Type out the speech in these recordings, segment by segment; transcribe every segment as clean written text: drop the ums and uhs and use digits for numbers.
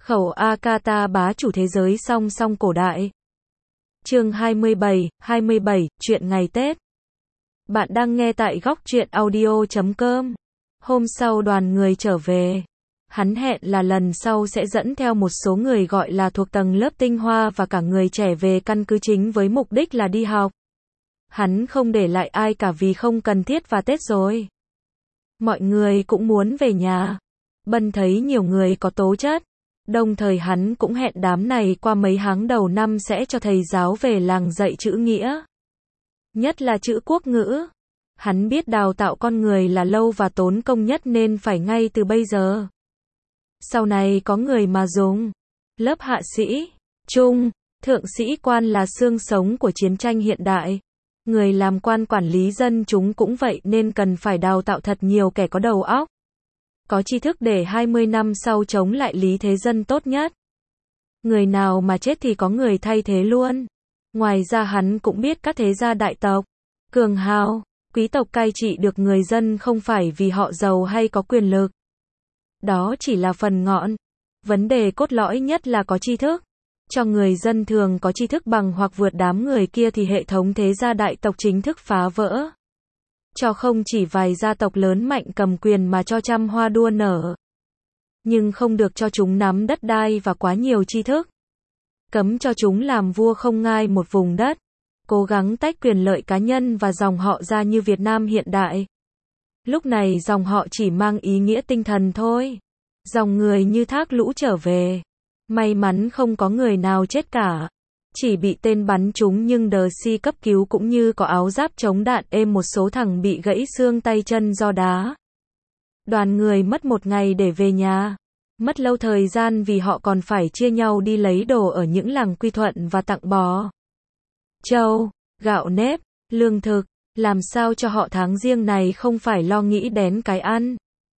Khẩu Akata bá chủ thế giới song song cổ đại. Chương 27, chuyện ngày Tết. Bạn đang nghe tại góc truyện audio.com. Hôm sau đoàn người trở về. Hắn hẹn là lần sau sẽ dẫn theo một số người gọi là thuộc tầng lớp tinh hoa và cả người trẻ về căn cứ chính với mục đích là đi học. Hắn không để lại ai cả vì không cần thiết và Tết rồi. Mọi người cũng muốn về nhà. Bân thấy nhiều người có tố chất. Đồng thời hắn cũng hẹn đám này qua mấy tháng đầu năm sẽ cho thầy giáo về làng dạy chữ nghĩa. Nhất là chữ quốc ngữ. Hắn biết đào tạo con người là lâu và tốn công nhất nên phải ngay từ bây giờ. Sau này có người mà dùng. Lớp hạ sĩ, trung, thượng sĩ quan là xương sống của chiến tranh hiện đại. Người làm quan quản lý dân chúng cũng vậy nên cần phải đào tạo thật nhiều kẻ có đầu óc. Có tri thức để 20 năm sau chống lại lý thế dân tốt nhất. Người nào mà chết thì có người thay thế luôn. Ngoài ra hắn cũng biết các thế gia đại tộc, cường hào, quý tộc cai trị được người dân không phải vì họ giàu hay có quyền lực. Đó chỉ là phần ngọn. Vấn đề cốt lõi nhất là có tri thức. Cho người dân thường có tri thức bằng hoặc vượt đám người kia thì hệ thống thế gia đại tộc chính thức phá vỡ. Cho không chỉ vài gia tộc lớn mạnh cầm quyền mà cho trăm hoa đua nở. Nhưng không được cho chúng nắm đất đai và quá nhiều tri thức. Cấm cho chúng làm vua không ngai một vùng đất. Cố gắng tách quyền lợi cá nhân và dòng họ ra như Việt Nam hiện đại. Lúc này dòng họ chỉ mang ý nghĩa tinh thần thôi. Dòng người như thác lũ trở về. May mắn không có người nào chết cả. Chỉ bị tên bắn trúng nhưng DC cấp cứu cũng như có áo giáp chống đạn êm một số thằng bị gãy xương tay chân do đá. Đoàn người mất một ngày để về nhà. Mất lâu thời gian vì họ còn phải chia nhau đi lấy đồ ở những làng quy thuận và tặng bò, trâu, gạo nếp, lương thực. Làm sao cho họ tháng riêng này không phải lo nghĩ đến cái ăn.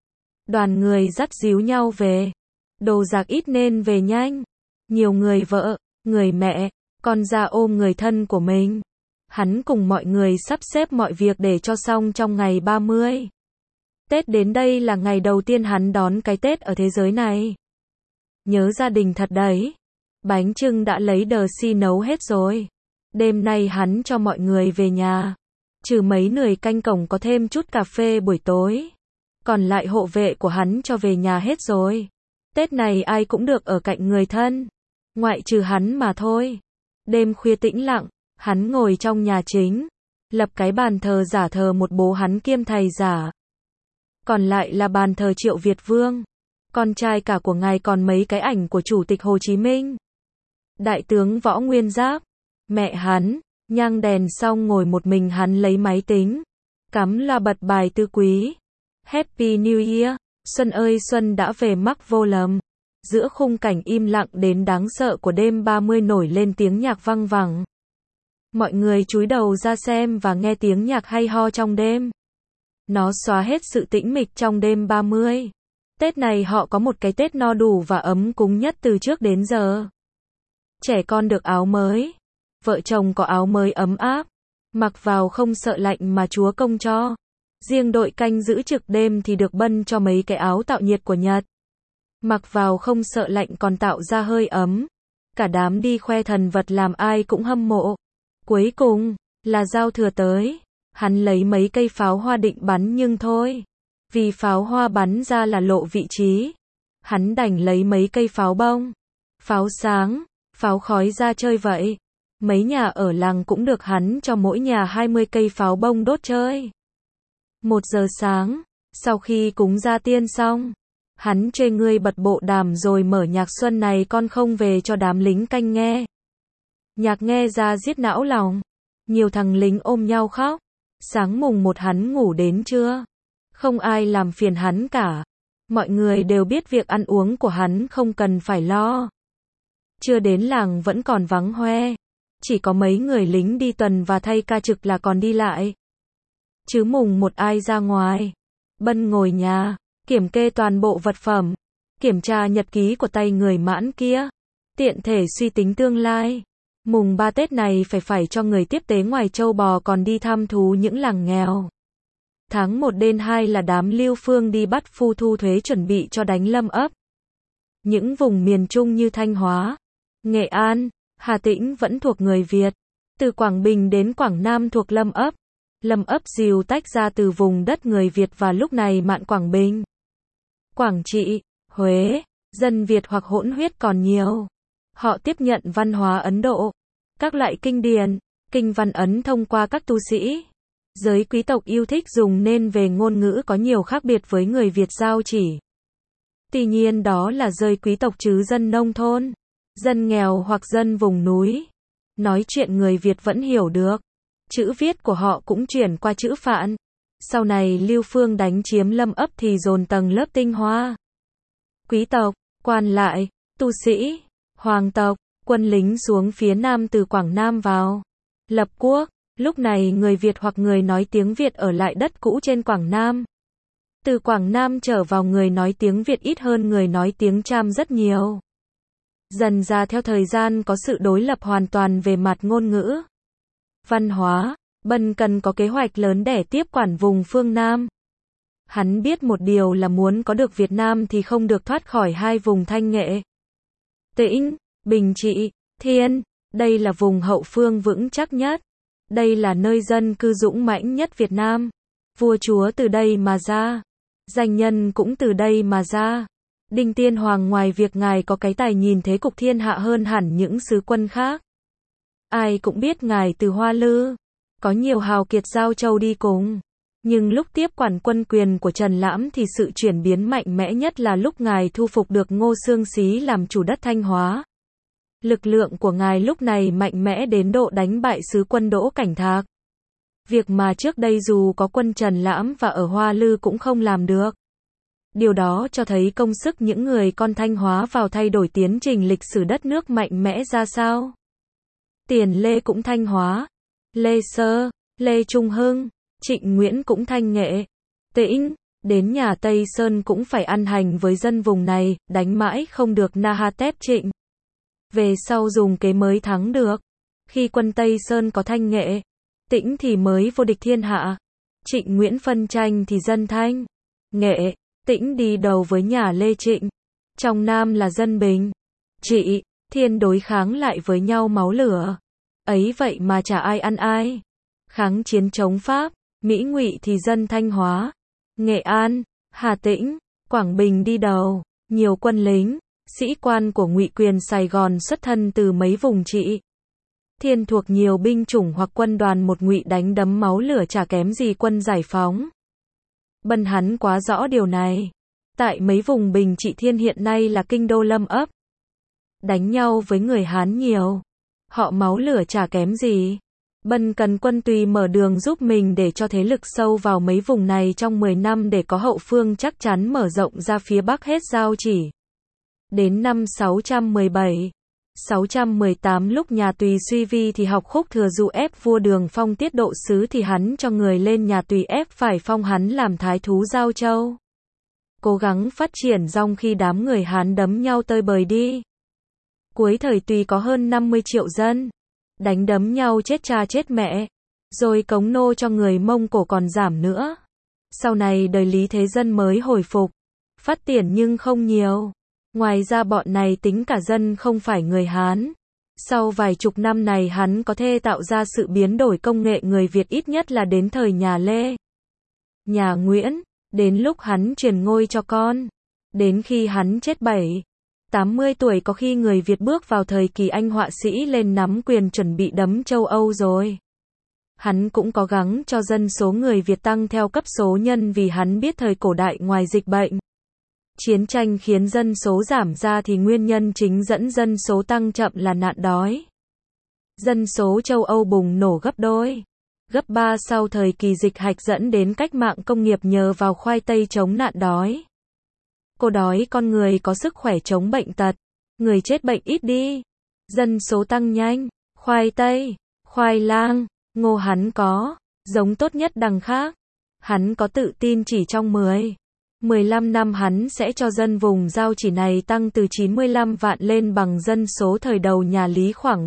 Đoàn người dắt díu nhau về. Đồ đạc ít nên về nhanh. Nhiều người vợ, người mẹ, con ra ôm người thân của mình. Hắn cùng mọi người sắp xếp mọi việc để cho xong trong ngày 30. Tết đến đây là ngày đầu tiên hắn đón cái Tết ở thế giới này. Nhớ gia đình thật đấy. Bánh chưng đã lấy DC nấu hết rồi. Đêm nay hắn cho mọi người về nhà. Trừ mấy người canh cổng có thêm chút cà phê buổi tối. Còn lại hộ vệ của hắn cho về nhà hết rồi. Tết này ai cũng được ở cạnh người thân. Ngoại trừ hắn mà thôi. Đêm khuya tĩnh lặng, hắn ngồi trong nhà chính. Lập cái bàn thờ giả thờ một bố hắn kiêm thầy giả. Còn lại là bàn thờ Triệu Việt Vương. Con trai cả của ngài còn mấy cái ảnh của Chủ tịch Hồ Chí Minh. Đại tướng Võ Nguyên Giáp. Mẹ hắn. Nhang đèn xong ngồi một mình hắn lấy máy tính. Cắm loa bật bài Tư Quý. Happy New Year. Xuân ơi xuân đã về mắc vô lầm. Giữa khung cảnh im lặng đến đáng sợ của đêm 30 nổi lên tiếng nhạc vang vẳng. Mọi người chúi đầu ra xem và nghe tiếng nhạc hay ho trong đêm. Nó xóa hết sự tĩnh mịch trong đêm 30. Tết này họ có một cái Tết no đủ và ấm cúng nhất từ trước đến giờ. Trẻ con được áo mới. Vợ chồng có áo mới ấm áp. Mặc vào không sợ lạnh mà Chúa Công cho. Riêng đội canh giữ trực đêm thì được bân cho mấy cái áo tạo nhiệt của Nhật. Mặc vào không sợ lạnh còn tạo ra hơi ấm. Cả đám đi khoe thần vật làm ai cũng hâm mộ. Cuối cùng, là giao thừa tới. Hắn lấy mấy cây pháo hoa định bắn nhưng thôi. Vì pháo hoa bắn ra là lộ vị trí. Hắn đành lấy mấy cây pháo bông. Pháo sáng, pháo khói ra chơi vậy. Mấy nhà ở làng cũng được hắn cho mỗi nhà 20 cây pháo bông đốt chơi. 1 giờ sáng, sau khi cúng gia tiên xong. Hắn chê ngươi bật bộ đàm rồi mở nhạc Xuân này con không về cho đám lính canh nghe. Nhạc nghe ra giết não lòng. Nhiều thằng lính ôm nhau khóc. Sáng mùng 1 hắn ngủ đến trưa. Không ai làm phiền hắn cả. Mọi người đều biết việc ăn uống của hắn không cần phải lo. Chưa đến làng vẫn còn vắng hoe. Chỉ có mấy người lính đi tuần và thay ca trực là còn đi lại. Chứ mùng 1 ai ra ngoài. Bân ngồi nhà. Kiểm kê toàn bộ vật phẩm. Kiểm tra nhật ký của tay người mãn kia. Tiện thể suy tính tương lai. Mùng 3 Tết này phải cho người tiếp tế ngoài châu bò còn đi thăm thú những làng nghèo. Tháng 1 đến 2 là đám Lưu Phương đi bắt phu thu thuế chuẩn bị cho đánh Lâm ấp. Những vùng miền Trung như Thanh Hóa, Nghệ An, Hà Tĩnh vẫn thuộc người Việt. Từ Quảng Bình đến Quảng Nam thuộc Lâm ấp. Lâm ấp Dìu tách ra từ vùng đất người Việt và lúc này mạn Quảng Bình. Quảng Trị, Huế, dân Việt hoặc hỗn huyết còn nhiều. Họ tiếp nhận văn hóa Ấn Độ, các loại kinh điển, kinh văn Ấn thông qua các tu sĩ. Giới quý tộc yêu thích dùng nên về ngôn ngữ có nhiều khác biệt với người Việt giao chỉ. Tuy nhiên đó là giới quý tộc chứ dân nông thôn, dân nghèo hoặc dân vùng núi. Nói chuyện người Việt vẫn hiểu được. Chữ viết của họ cũng chuyển qua chữ Phạn. Sau này Lưu Phương đánh chiếm Lâm ấp thì dồn tầng lớp tinh hoa. Quý tộc, quan lại, tu sĩ, hoàng tộc, quân lính xuống phía Nam từ Quảng Nam vào. Lập quốc, lúc này người Việt hoặc người nói tiếng Việt ở lại đất cũ trên Quảng Nam. Từ Quảng Nam trở vào người nói tiếng Việt ít hơn người nói tiếng Cham rất nhiều. Dần ra theo thời gian có sự đối lập hoàn toàn về mặt ngôn ngữ. Văn hóa, Bân cần có kế hoạch lớn để tiếp quản vùng phương Nam. Hắn biết một điều là muốn có được Việt Nam thì không được thoát khỏi hai vùng Thanh Nghệ, Tĩnh, Bình Trị, Thiên. Đây là vùng hậu phương vững chắc nhất. Đây là nơi dân cư dũng mãnh nhất Việt Nam. Vua chúa từ đây mà ra. Danh nhân cũng từ đây mà ra. Đinh Tiên Hoàng ngoài việc ngài có cái tài nhìn thế cục thiên hạ hơn hẳn những sứ quân khác. Ai cũng biết ngài từ Hoa Lư. Có nhiều hào kiệt giao châu đi cùng. Nhưng lúc tiếp quản quân quyền của Trần Lãm thì sự chuyển biến mạnh mẽ nhất là lúc ngài thu phục được Ngô Xương Xí làm chủ đất Thanh Hóa. Lực lượng của ngài lúc này mạnh mẽ đến độ đánh bại sứ quân Đỗ Cảnh Thạc. Việc mà trước đây dù có quân Trần Lãm và ở Hoa Lư cũng không làm được. Điều đó cho thấy công sức những người con Thanh Hóa vào thay đổi tiến trình lịch sử đất nước mạnh mẽ ra sao. Tiền Lê cũng Thanh Hóa, Lê Sơ, Lê Trung Hưng, Trịnh Nguyễn cũng Thanh Nghệ, Tĩnh, đến nhà Tây Sơn cũng phải ăn hành với dân vùng này, đánh mãi không được Nahatep Trịnh. Về sau dùng kế mới thắng được. Khi quân Tây Sơn có Thanh Nghệ, Tĩnh thì mới vô địch thiên hạ. Trịnh Nguyễn phân tranh thì dân Thanh Nghệ, Tĩnh đi đầu với nhà Lê Trịnh. Trong Nam là dân Bình, Trị, Thiên đối kháng lại với nhau máu lửa. Ấy vậy mà chả ai ăn ai. Kháng chiến chống Pháp, Mỹ Ngụy thì dân Thanh Hóa, Nghệ An, Hà Tĩnh, Quảng Bình đi đầu. Nhiều quân lính, sĩ quan của Ngụy quyền Sài Gòn xuất thân từ mấy vùng Trị, Thiên thuộc nhiều binh chủng hoặc quân đoàn một Ngụy đánh đấm máu lửa chả kém gì quân giải phóng. Bân hắn quá rõ điều này. Tại mấy vùng Bình Trị Thiên hiện nay là kinh đô Lâm ấp. Đánh nhau với người Hán nhiều. Họ máu lửa chả kém gì. Bân cần quân tùy mở đường giúp mình để cho thế lực sâu vào mấy vùng này trong 10 năm để có hậu phương chắc chắn mở rộng ra phía Bắc hết giao chỉ. Đến năm 617, 618 lúc nhà Tùy suy vi thì học khúc thừa dụ ép vua Đường Phong tiết độ sứ thì hắn cho người lên nhà Tùy ép phải phong hắn làm thái thú Giao Châu. Cố gắng phát triển trong khi đám người Hán đấm nhau tơi bời đi. Cuối thời Tùy có hơn 50 triệu dân. Đánh đấm nhau chết cha chết mẹ. Rồi cống nô cho người Mông Cổ còn giảm nữa. Sau này đời Lý Thế Dân mới hồi phục. Phát triển nhưng không nhiều. Ngoài ra bọn này tính cả dân không phải người Hán. Sau vài chục năm này hắn có thể tạo ra sự biến đổi công nghệ người Việt ít nhất là đến thời nhà Lê, nhà Nguyễn, đến lúc hắn truyền ngôi cho con. Đến khi hắn chết 80 tuổi có khi người Việt bước vào thời kỳ anh họa sĩ lên nắm quyền chuẩn bị đấm châu Âu rồi. Hắn cũng cố gắng cho dân số người Việt tăng theo cấp số nhân vì hắn biết thời cổ đại ngoài dịch bệnh, chiến tranh khiến dân số giảm ra thì nguyên nhân chính dẫn dân số tăng chậm là nạn đói. Dân số châu Âu bùng nổ gấp đôi, gấp 3 sau thời kỳ dịch hạch dẫn đến cách mạng công nghiệp nhờ vào khoai tây chống nạn đói. Cô đói con người có sức khỏe chống bệnh tật, người chết bệnh ít đi, dân số tăng nhanh, khoai tây, khoai lang, ngô hắn có, giống tốt nhất đằng khác. Hắn có tự tin chỉ trong 15 năm hắn sẽ cho dân vùng giao chỉ này tăng từ 95 vạn lên bằng dân số thời đầu nhà Lý khoảng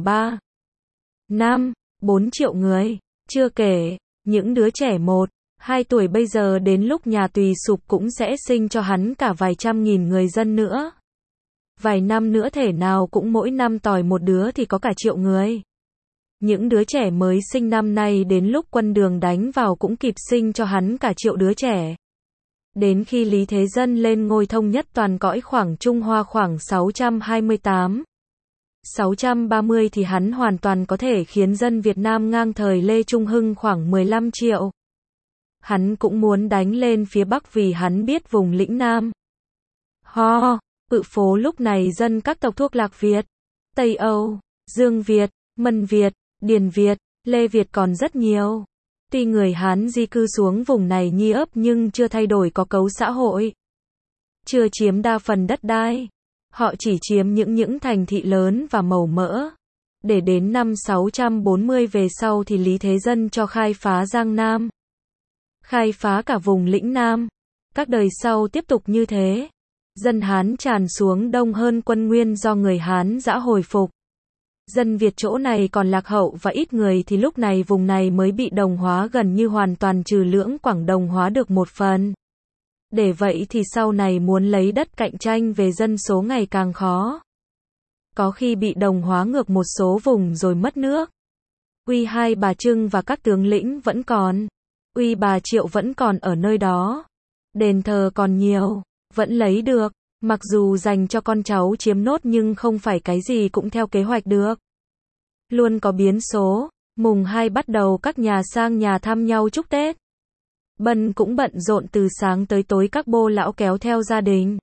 4 triệu người. Chưa kể, những đứa trẻ 1-2 tuổi bây giờ đến lúc nhà Tùy sụp cũng sẽ sinh cho hắn cả vài trăm nghìn người dân nữa. Vài năm nữa thể nào cũng mỗi năm tỏi một đứa thì có cả triệu người. Những đứa trẻ mới sinh năm nay đến lúc quân Đường đánh vào cũng kịp sinh cho hắn cả triệu đứa trẻ. Đến khi Lý Thế Dân lên ngôi thống nhất toàn cõi khoảng Trung Hoa khoảng 628, 630 thì hắn hoàn toàn có thể khiến dân Việt Nam ngang thời Lê Trung Hưng khoảng 15 triệu. Hắn cũng muốn đánh lên phía Bắc vì hắn biết vùng lĩnh Nam. Ự phố lúc này dân các tộc thuộc Lạc Việt, Tây Âu, Dương Việt, Mân Việt, Điền Việt, Lê Việt còn rất nhiều. Tuy người Hán di cư xuống vùng này nhi ấp nhưng chưa thay đổi có cấu xã hội. Chưa chiếm đa phần đất đai. Họ chỉ chiếm những thành thị lớn và màu mỡ. Để đến năm 640 về sau thì Lý Thế Dân cho khai phá Giang Nam. Khai phá cả vùng lĩnh Nam. Các đời sau tiếp tục như thế. Dân Hán tràn xuống đông hơn quân Nguyên do người Hán dã hồi phục. Dân Việt chỗ này còn lạc hậu và ít người thì lúc này vùng này mới bị đồng hóa gần như hoàn toàn trừ Lưỡng Quảng đồng hóa được một phần. Để vậy thì sau này muốn lấy đất cạnh tranh về dân số ngày càng khó. Có khi bị đồng hóa ngược một số vùng rồi mất nước. Uy Hai Bà Trưng và các tướng lĩnh vẫn còn. Uy Bà Triệu vẫn còn ở nơi đó. Đền thờ còn nhiều, vẫn lấy được. Mặc dù dành cho con cháu chiếm nốt nhưng không phải cái gì cũng theo kế hoạch được. Luôn có biến số, mùng 2 bắt đầu các nhà sang nhà thăm nhau chúc Tết. Bân cũng bận rộn từ sáng tới tối các bô lão kéo theo gia đình.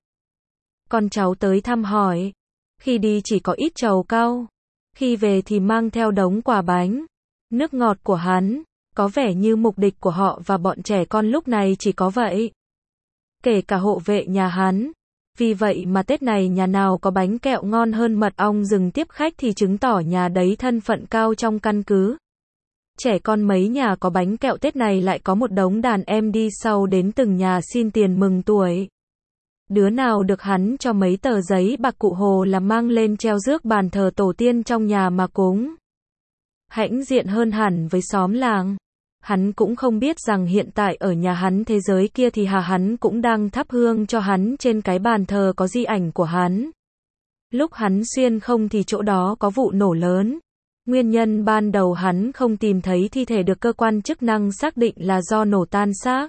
Con cháu tới thăm hỏi. Khi đi chỉ có ít trầu cau. Khi về thì mang theo đống quà bánh. Nước ngọt của hắn, có vẻ như mục đích của họ và bọn trẻ con lúc này chỉ có vậy. Kể cả hộ vệ nhà hắn. Vì vậy mà Tết này nhà nào có bánh kẹo ngon hơn mật ong rừng tiếp khách thì chứng tỏ nhà đấy thân phận cao trong căn cứ. Trẻ con mấy nhà có bánh kẹo Tết này lại có một đống đàn em đi sau đến từng nhà xin tiền mừng tuổi. Đứa nào được hắn cho mấy tờ giấy bạc cụ hồ là mang lên treo rước bàn thờ tổ tiên trong nhà mà cúng. Hãnh diện hơn hẳn với xóm làng. Hắn cũng không biết rằng hiện tại ở nhà hắn thế giới kia thì hắn cũng đang thắp hương cho hắn trên cái bàn thờ có di ảnh của hắn. Lúc hắn xuyên không thì chỗ đó có vụ nổ lớn. Nguyên nhân ban đầu hắn không tìm thấy thi thể được cơ quan chức năng xác định là do nổ tan xác.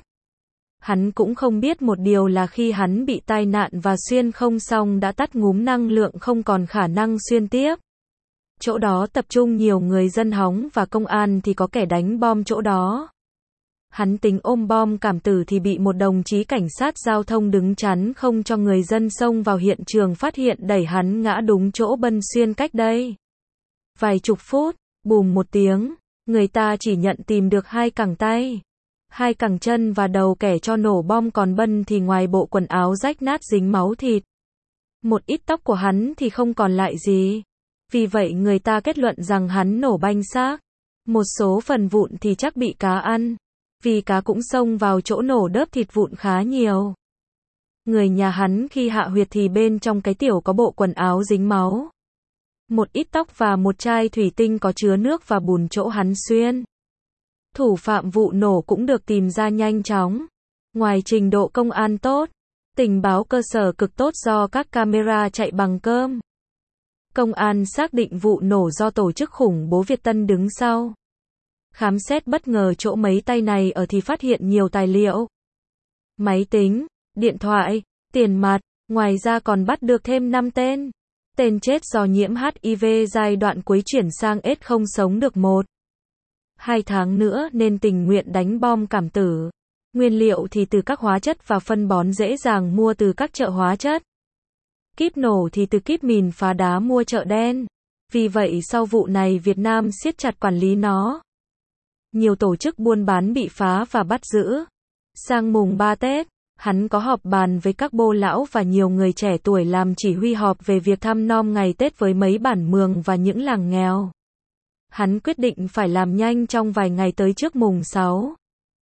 Hắn cũng không biết một điều là khi hắn bị tai nạn và xuyên không xong đã tắt ngúm năng lượng không còn khả năng xuyên tiếp. Chỗ đó tập trung nhiều người dân hóng và công an thì có kẻ đánh bom chỗ đó. Hắn tính ôm bom cảm tử thì bị một đồng chí cảnh sát giao thông đứng chắn không cho người dân xông vào hiện trường phát hiện đẩy hắn ngã đúng chỗ Bân xuyên cách đây. Vài chục phút, bùm một tiếng, người ta chỉ nhận tìm được 2 cẳng tay, 2 cẳng chân và đầu kẻ cho nổ bom còn Bân thì ngoài bộ quần áo rách nát dính máu thịt. Một ít tóc của hắn thì không còn lại gì. Vì vậy người ta kết luận rằng hắn nổ banh xác. Một số phần vụn thì chắc bị cá ăn. Vì cá cũng xông vào chỗ nổ đớp thịt vụn khá nhiều. Người nhà hắn khi hạ huyệt thì bên trong cái tiểu có bộ quần áo dính máu. Một ít tóc và một chai thủy tinh có chứa nước và bùn chỗ hắn xuyên. Thủ phạm vụ nổ cũng được tìm ra nhanh chóng. Ngoài trình độ công an tốt, tình báo cơ sở cực tốt do các camera chạy bằng cơm. Công an xác định vụ nổ do tổ chức khủng bố Việt Tân đứng sau. Khám xét bất ngờ chỗ mấy tay này ở thì phát hiện nhiều tài liệu. Máy tính, điện thoại, tiền mặt, ngoài ra còn bắt được thêm 5 tên. Tên chết do nhiễm HIV giai đoạn cuối chuyển sang AIDS không sống được 1-2 tháng nữa nên tình nguyện đánh bom cảm tử. Nguyên liệu thì từ các hóa chất và phân bón dễ dàng mua từ các chợ hóa chất. Kíp nổ thì từ kíp mìn phá đá mua chợ đen. Vì vậy sau vụ này Việt Nam siết chặt quản lý nó. Nhiều tổ chức buôn bán bị phá và bắt giữ. Sang mùng 3 Tết, hắn có họp bàn với các bô lão và nhiều người trẻ tuổi làm chỉ huy họp về việc thăm nom ngày Tết với mấy bản mường và những làng nghèo. Hắn quyết định phải làm nhanh trong vài ngày tới trước mùng 6.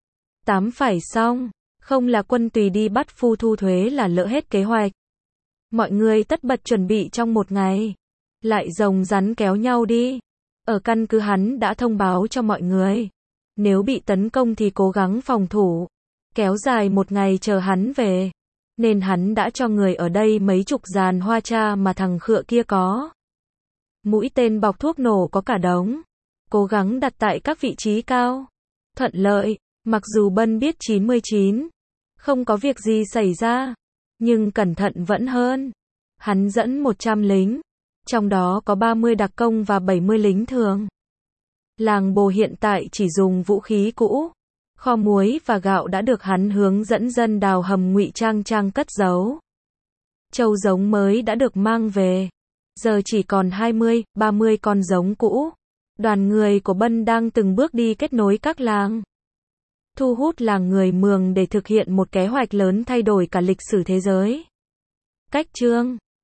8 phải xong, không là quân tùy đi bắt phu thu thuế là lỡ hết kế hoạch. Mọi người tất bật chuẩn bị trong một ngày. Lại rồng rắn kéo nhau đi. Ở căn cứ hắn đã thông báo cho mọi người. Nếu bị tấn công thì cố gắng phòng thủ. Kéo dài một ngày chờ hắn về. nên hắn đã cho người ở đây mấy chục giàn hoa cha mà thằng khựa kia có. Mũi tên bọc thuốc nổ có cả đống. Cố gắng đặt tại các vị trí cao. Thuận lợi. Mặc dù Bân biết 99. Không có việc gì xảy ra. Nhưng cẩn thận vẫn hơn. Hắn dẫn 100 lính. Trong đó có 30 đặc công và 70 lính thường. Làng Bồ hiện tại chỉ dùng vũ khí cũ. Kho muối và gạo đã được hắn hướng dẫn dân đào hầm ngụy trang cất giấu. Trâu giống mới đã được mang về. Giờ chỉ còn 20, 30 con giống cũ. Đoàn người của Bân đang từng bước đi kết nối các làng. Thu hút làng người Mường để thực hiện một kế hoạch lớn thay đổi cả lịch sử thế giới. Cách chương